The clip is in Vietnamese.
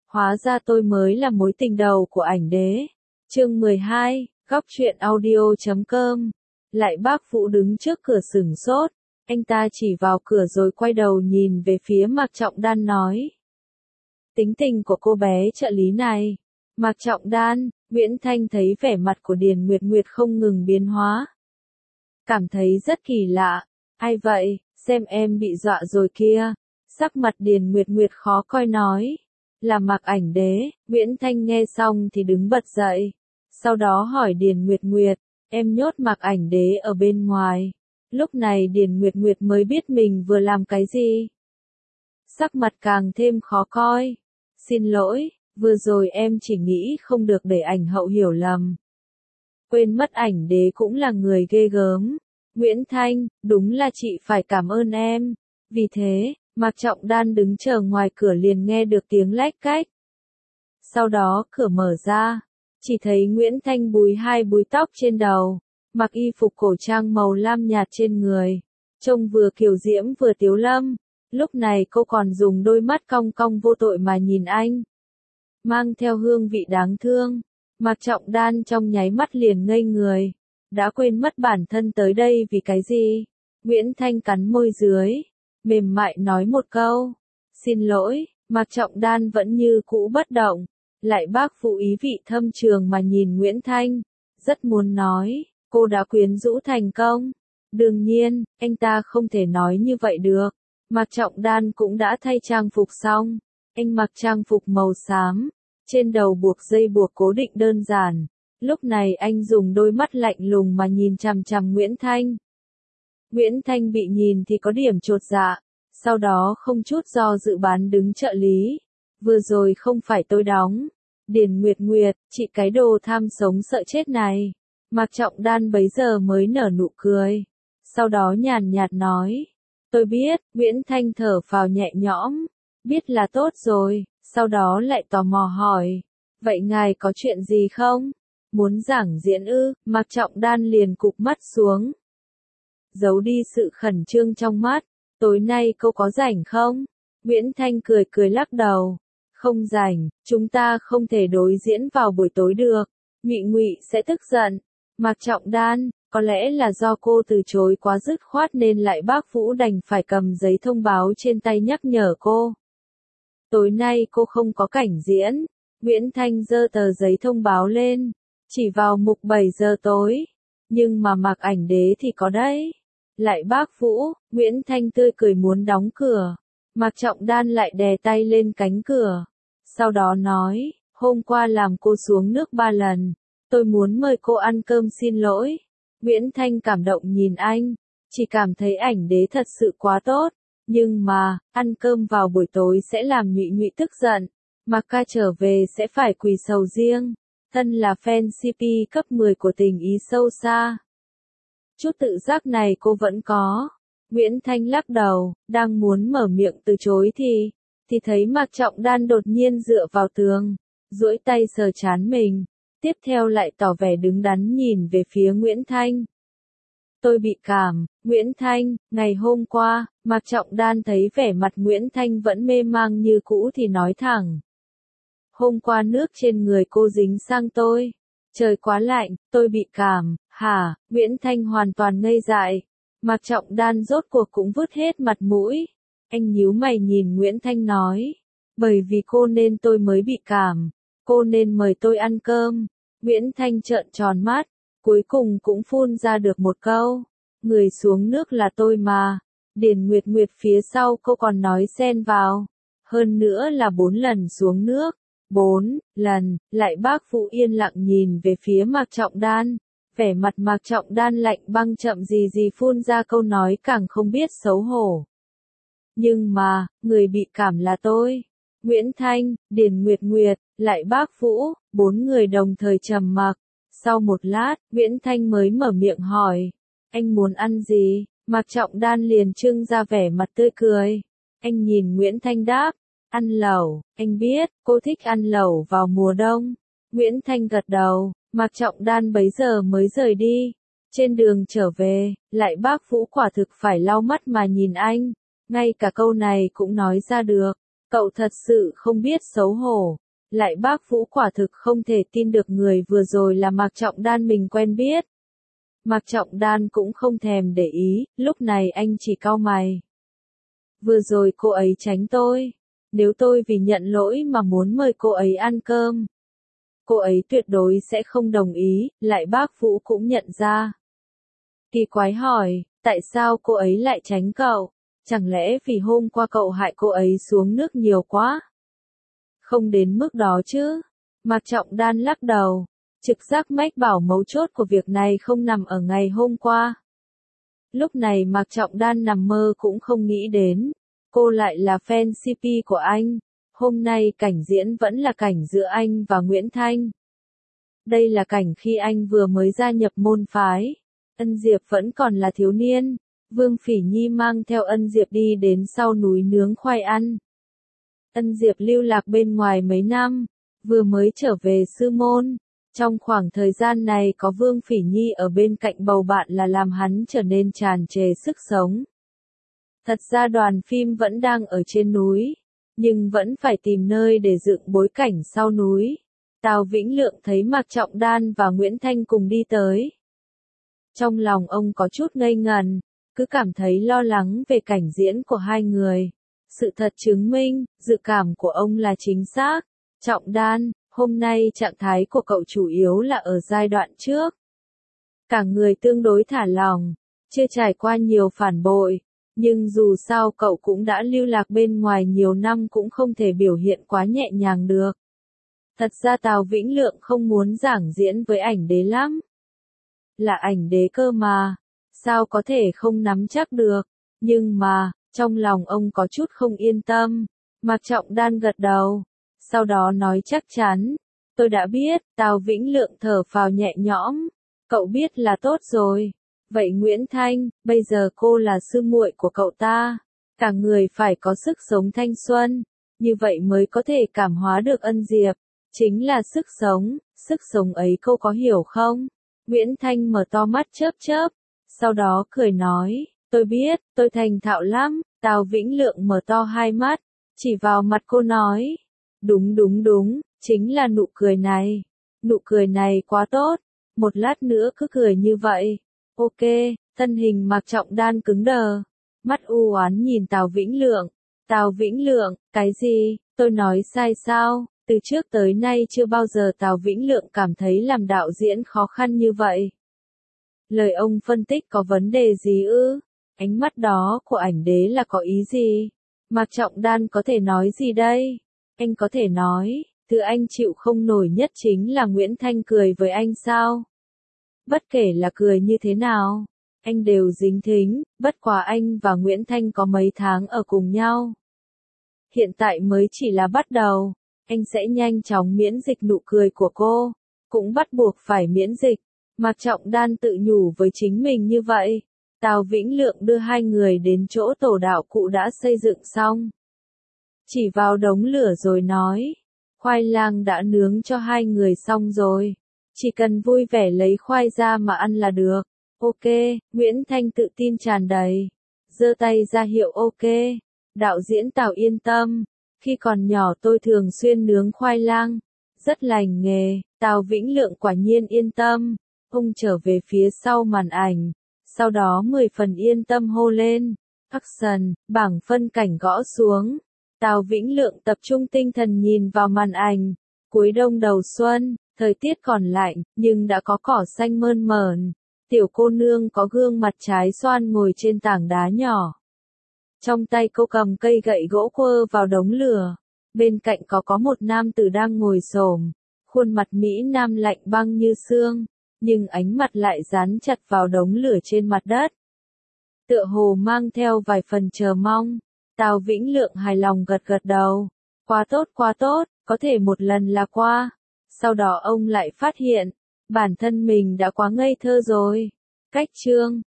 Hóa ra tôi mới là mối tình đầu của ảnh đế. Chương 12, góc truyện audio.com. Lại bác Vũ đứng trước cửa sửng sốt, anh ta chỉ vào cửa rồi quay đầu nhìn về phía Mạc Trọng Đan nói. Tính tình của cô bé trợ lý này. Mạc Trọng Đan, Nguyễn Thanh thấy vẻ mặt của Điền Nguyệt Nguyệt không ngừng biến hóa. Cảm thấy rất kỳ lạ. Ai vậy, xem em bị dọa rồi kia. Sắc mặt Điền Nguyệt Nguyệt khó coi nói. Là Mạc ảnh đế. Nguyễn Thanh nghe xong thì đứng bật dậy. Sau đó hỏi Điền Nguyệt Nguyệt, em nhốt Mạc ảnh đế ở bên ngoài. Lúc này Điền Nguyệt Nguyệt mới biết mình vừa làm cái gì. Sắc mặt càng thêm khó coi. Xin lỗi, vừa rồi em chỉ nghĩ không được để ảnh hậu hiểu lầm. Quên mất ảnh đế cũng là người ghê gớm. Nguyễn Thanh, đúng là chị phải cảm ơn em. Vì thế, Mạc Trọng Đan đứng chờ ngoài cửa liền nghe được tiếng lách cách. Sau đó cửa mở ra, chỉ thấy Nguyễn Thanh búi hai búi tóc trên đầu, mặc y phục cổ trang màu lam nhạt trên người, trông vừa kiều diễm vừa tiếu lâm. Lúc này cô còn dùng đôi mắt cong cong vô tội mà nhìn anh, mang theo hương vị đáng thương. Mạc Trọng Đan trong nháy mắt liền ngây người, đã quên mất bản thân tới đây vì cái gì. Nguyễn Thanh cắn môi dưới, mềm mại nói một câu, xin lỗi. Mạc Trọng Đan vẫn như cũ bất động, lại bác Vũ ý vị thâm trường mà nhìn Nguyễn Thanh, rất muốn nói, cô đã quyến rũ thành công. Đương nhiên, anh ta không thể nói như vậy được. Mạc Trọng Đan cũng đã thay trang phục xong, anh mặc trang phục màu xám, trên đầu buộc dây buộc cố định đơn giản. Lúc này anh dùng đôi mắt lạnh lùng mà nhìn chằm chằm Nguyễn Thanh. Nguyễn Thanh bị nhìn thì có điểm chột dạ, sau đó không chút do dự bán đứng trợ lý. Vừa rồi không phải tôi đóng. Điền Nguyệt Nguyệt, chị cái đồ tham sống sợ chết này. Mạc Trọng Đan bấy giờ mới nở nụ cười. Sau đó nhàn nhạt nói. Tôi biết. Nguyễn Thanh thở phào nhẹ nhõm. Biết là tốt rồi. Sau đó lại tò mò hỏi. Vậy ngài có chuyện gì không? Muốn giảng diễn ư? Mạc Trọng Đan liền cụp mắt xuống, giấu đi sự khẩn trương trong mắt. Tối nay cô có rảnh không? Nguyễn Thanh cười cười lắc đầu. Không rảnh, chúng ta không thể đối diễn vào buổi tối được. Nhụy Ngụy sẽ tức giận. Mạc Trọng Đan, có lẽ là do cô từ chối quá dứt khoát nên lại bác Vũ đành phải cầm giấy thông báo trên tay nhắc nhở cô. Tối nay cô không có cảnh diễn. Nguyễn Thanh giơ tờ giấy thông báo lên, chỉ vào mục 7 giờ tối. Nhưng mà Mạc ảnh đế thì có đấy. Lại bác Vũ, Nguyễn Thanh tươi cười muốn đóng cửa. Mạc Trọng Đan lại đè tay lên cánh cửa. Sau đó nói, hôm qua làm cô xuống nước 3 lần. Tôi muốn mời cô ăn cơm xin lỗi. Nguyễn Thanh cảm động nhìn anh, chỉ cảm thấy ảnh đế thật sự quá tốt. Nhưng mà, ăn cơm vào buổi tối sẽ làm Nhụy Nhụy tức giận. Mạc ca trở về sẽ phải quỳ sầu riêng. Thân là fan CP cấp 10 của tình ý sâu xa. Chút tự giác này cô vẫn có. Nguyễn Thanh lắc đầu, đang muốn mở miệng từ chối thì thấy Mạc Trọng Đan đột nhiên dựa vào tường, duỗi tay sờ trán mình, tiếp theo lại tỏ vẻ đứng đắn nhìn về phía Nguyễn Thanh. Tôi bị cảm. Nguyễn Thanh, ngày hôm qua, Mạc Trọng Đan thấy vẻ mặt Nguyễn Thanh vẫn mê mang như cũ thì nói thẳng. Hôm qua nước trên người cô dính sang tôi. Trời quá lạnh, tôi bị cảm. Hả? Nguyễn Thanh hoàn toàn ngây dại. Mạc Trọng Đan rốt cuộc cũng vứt hết mặt mũi. Anh nhíu mày nhìn Nguyễn Thanh nói. Bởi vì cô nên tôi mới bị cảm. Cô nên mời tôi ăn cơm. Nguyễn Thanh trợn tròn mắt, cuối cùng cũng phun ra được một câu. Người xuống nước là tôi mà. Điền Nguyệt Nguyệt phía sau cô còn nói xen vào. Hơn nữa là 4 lần xuống nước. 4 lần. Lại bác Vũ yên lặng nhìn về phía Mạc Trọng Đan. Vẻ mặt Mạc Trọng Đan lạnh băng chậm gì phun ra câu nói càng không biết xấu hổ. Nhưng mà, người bị cảm là tôi. Nguyễn Thanh, Điền Nguyệt Nguyệt, lại bác Vũ, 4 người đồng thời trầm mặc. Sau một lát, Nguyễn Thanh mới mở miệng hỏi. Anh muốn ăn gì? Mạc Trọng Đan liền trưng ra vẻ mặt tươi cười. Anh nhìn Nguyễn Thanh đáp. Ăn lẩu. Anh biết, cô thích ăn lẩu vào mùa đông. Nguyễn Thanh gật đầu. Mạc Trọng Đan bấy giờ mới rời đi. Trên đường trở về, lại bác Vũ quả thực phải lau mắt mà nhìn anh. Ngay cả câu này cũng nói ra được. Cậu thật sự không biết xấu hổ. Lại bác Vũ quả thực không thể tin được người vừa rồi là Mạc Trọng Đan mình quen biết. Mạc Trọng Đan cũng không thèm để ý, lúc này anh chỉ cau mày. Vừa rồi cô ấy tránh tôi. Nếu tôi vì nhận lỗi mà muốn mời cô ấy ăn cơm, cô ấy tuyệt đối sẽ không đồng ý, lại bác Vũ cũng nhận ra. Kỳ quái hỏi, tại sao cô ấy lại tránh cậu? Chẳng lẽ vì hôm qua cậu hại cô ấy xuống nước nhiều quá? Không đến mức đó chứ. Mạc Trọng Đan lắc đầu. Trực giác mách bảo mấu chốt của việc này không nằm ở ngày hôm qua. Lúc này Mạc Trọng Đan nằm mơ cũng không nghĩ đến. Cô lại là fan CP của anh. Hôm nay cảnh diễn vẫn là cảnh giữa anh và Nguyễn Thanh. Đây là cảnh khi anh vừa mới gia nhập môn phái. Ân Diệp vẫn còn là thiếu niên. Vương Phỉ Nhi mang theo Ân Diệp đi đến sau núi nướng khoai ăn. Ân Diệp lưu lạc bên ngoài mấy năm, vừa mới trở về sư môn. Trong khoảng thời gian này có Vương Phỉ Nhi ở bên cạnh bầu bạn là làm hắn trở nên tràn trề sức sống. Thật ra đoàn phim vẫn đang ở trên núi, nhưng vẫn phải tìm nơi để dựng bối cảnh sau núi. Tào Vĩnh Lượng thấy Mạc Trọng Đan và Nguyễn Thanh cùng đi tới. Trong lòng ông có chút ngây ngần, cứ cảm thấy lo lắng về cảnh diễn của hai người. Sự thật chứng minh, dự cảm của ông là chính xác. Trọng Đan, hôm nay trạng thái của cậu chủ yếu là ở giai đoạn trước. Cả người tương đối thả lỏng, chưa trải qua nhiều phản bội. Nhưng dù sao cậu cũng đã lưu lạc bên ngoài nhiều năm cũng không thể biểu hiện quá nhẹ nhàng được. Thật ra Tào Vĩnh Lượng không muốn giảng diễn với ảnh đế lắm. Là ảnh đế cơ mà, sao có thể không nắm chắc được, nhưng mà, trong lòng ông có chút không yên tâm. Mạc Trọng Đan gật đầu, sau đó nói chắc chắn, tôi đã biết. Tào Vĩnh Lượng thở phào nhẹ nhõm, cậu biết là tốt rồi. Vậy Nguyễn Thanh, bây giờ cô là sư muội của cậu ta, cả người phải có sức sống thanh xuân, như vậy mới có thể cảm hóa được Ân Diệp, chính là sức sống ấy cô có hiểu không? Nguyễn Thanh mở to mắt chớp chớp, sau đó cười nói, tôi biết, tôi thành thạo lắm. Tào Vĩnh Lượng mở to hai mắt, chỉ vào mặt cô nói, đúng, chính là nụ cười này. Nụ cười này quá tốt, một lát nữa cứ cười như vậy. Ok, thân hình Mạc Trọng Đan cứng đờ, mắt u oán nhìn Tào Vĩnh Lượng. Tào Vĩnh Lượng, cái gì, tôi nói sai sao? Từ trước tới nay chưa bao giờ Tào Vĩnh Lượng cảm thấy làm đạo diễn khó khăn như vậy. Lời ông phân tích có vấn đề gì ư? Ánh mắt đó của ảnh đế là có ý gì? Mạc Trọng Đan có thể nói gì đây? Anh có thể nói, thứ anh chịu không nổi nhất chính là Nguyễn Thanh cười với anh sao? Bất kể là cười như thế nào, anh đều dính thính, bất quá anh và Nguyễn Thanh có mấy tháng ở cùng nhau. Hiện tại mới chỉ là bắt đầu, anh sẽ nhanh chóng miễn dịch nụ cười của cô, cũng bắt buộc phải miễn dịch. Mạc Trọng Đan tự nhủ với chính mình như vậy. Tào Vĩnh Lượng đưa hai người đến chỗ tổ đạo cụ đã xây dựng xong. Chỉ vào đống lửa rồi nói, khoai lang đã nướng cho hai người xong rồi. Chỉ cần vui vẻ lấy khoai ra mà ăn là được. Ok, Nguyễn Thanh tự tin tràn đầy. Giơ tay ra hiệu ok. Đạo diễn Tào yên tâm. Khi còn nhỏ tôi thường xuyên nướng khoai lang. Rất lành nghề. Tào Vĩnh Lượng quả nhiên yên tâm. Ông trở về phía sau màn ảnh. Sau đó 10 phần yên tâm hô lên. Action, bảng phân cảnh gõ xuống. Tào Vĩnh Lượng tập trung tinh thần nhìn vào màn ảnh. Cuối đông đầu xuân, thời tiết còn lạnh, nhưng đã có cỏ xanh mơn mởn. Tiểu cô nương có gương mặt trái xoan ngồi trên tảng đá nhỏ. Trong tay cô cầm cây gậy gỗ quơ vào đống lửa. Bên cạnh có một nam tử đang ngồi xổm, khuôn mặt Mỹ Nam lạnh băng như xương, nhưng ánh mặt lại dán chặt vào đống lửa trên mặt đất. Tựa hồ mang theo vài phần chờ mong. Tào Vĩnh Lượng hài lòng gật gật đầu. Quá tốt, có thể một lần là qua. Sau đó ông lại phát hiện, bản thân mình đã quá ngây thơ rồi. Cách chương